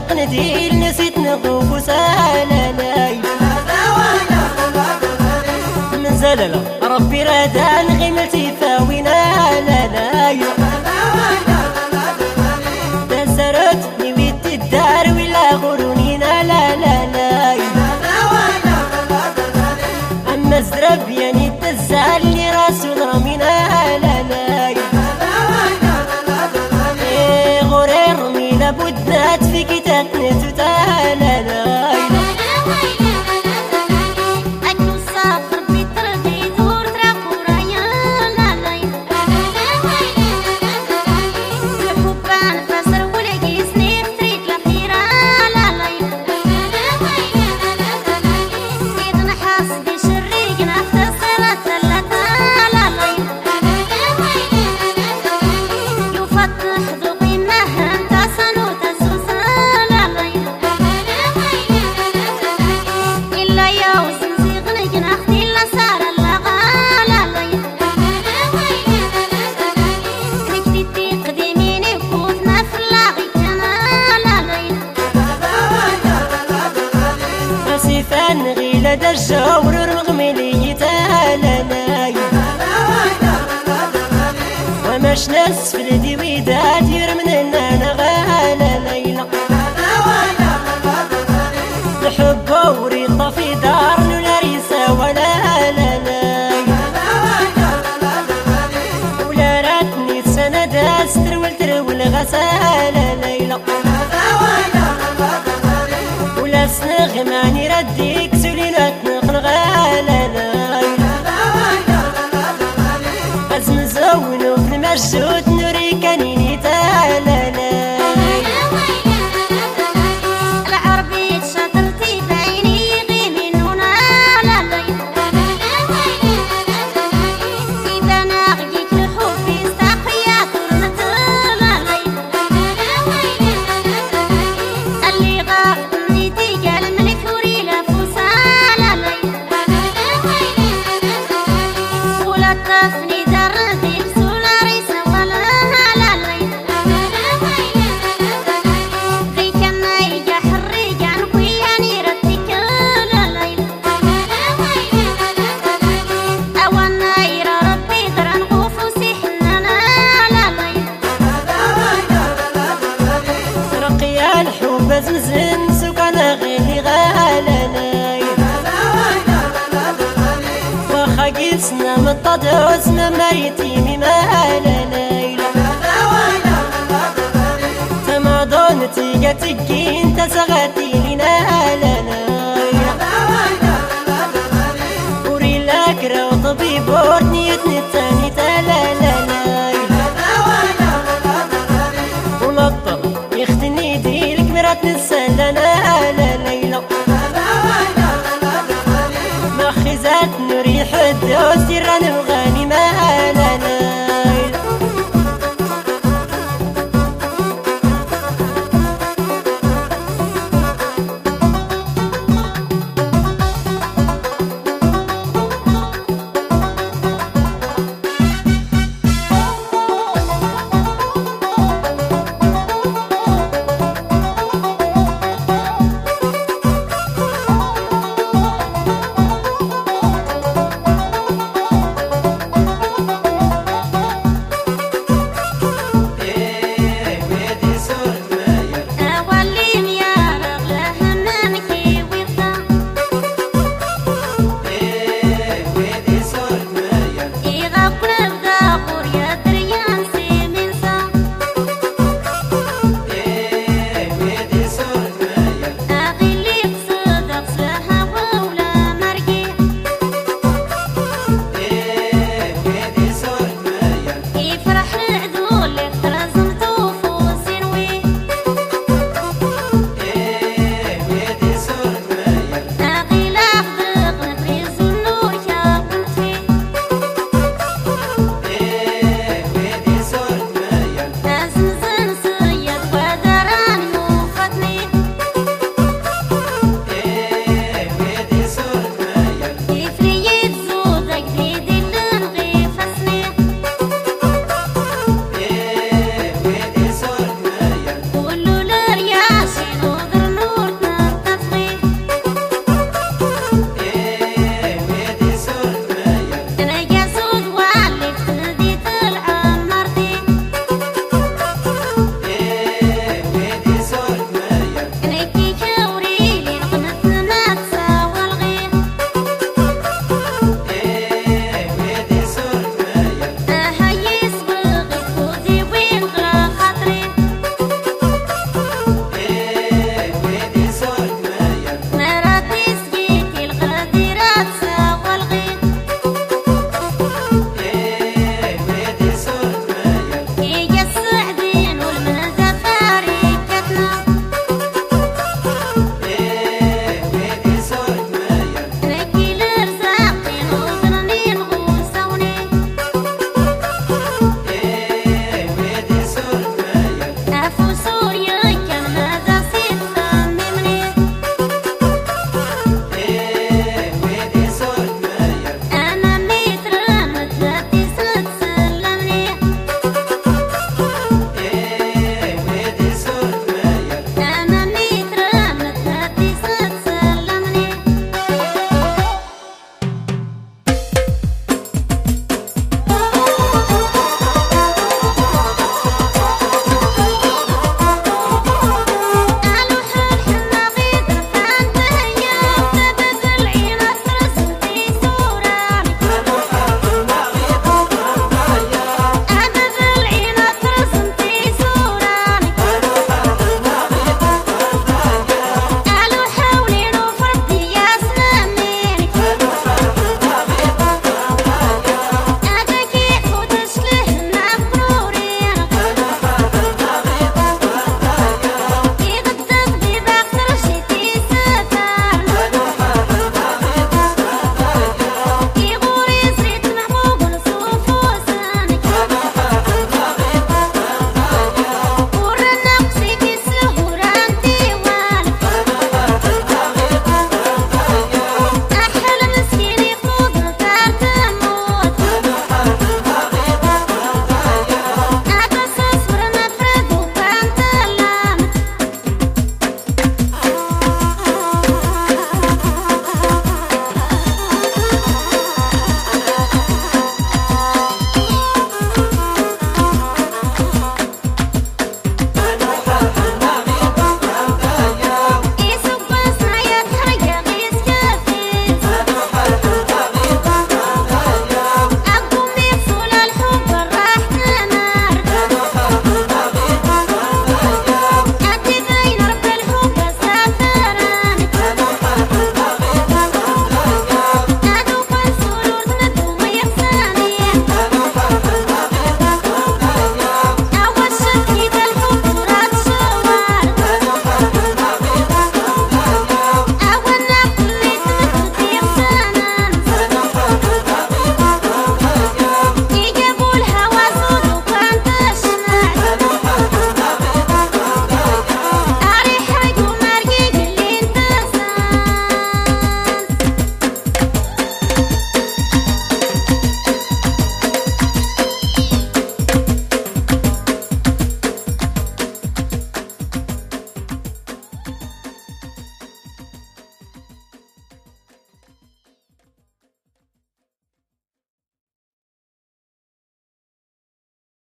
قنديل نسيت نغوف سالالاي من زلالة ربي رادان غيملتي فاوينا لالاي دسرتني ويت الدار ولا غرونينا لالاي أما الزرب يعني تزال لي راسو ضرمينا لالاي غرير ميلا بودنات في كتاتنا تتالالاي غيلا دجاور رغملي تالالاي وماش ناس في الدي ويدات يرمنا انا غالا ليلى الحب وريطة في دار ولا ريسة ولا لالاي ولا راتني سنة داس ترول غسالة ليلى ولا سنغماني رديك سولينات نغالالاي أزم زونو في المرشود نوري كانيني تالالاي العربي شاطرتي بعيني غي منونا لالاي إذا ناغيك الحب يستقيا طولت لالاي اللي غاقني تيجا الملك وريلا فوسا لالاي ولا طفني دردي بسولا ريسا ولا لالاي غي كان نايجا حريجا نكوياني رديك لالاي أوان نايرا ربي دران غوفوسي حنانا لالاي رقيا الحب زمزم سكانا غيلي غالالاي واخا قيسنا مطادوس ما مريتيمي مالالاي تماضون تيجا تجين تسغتي لنا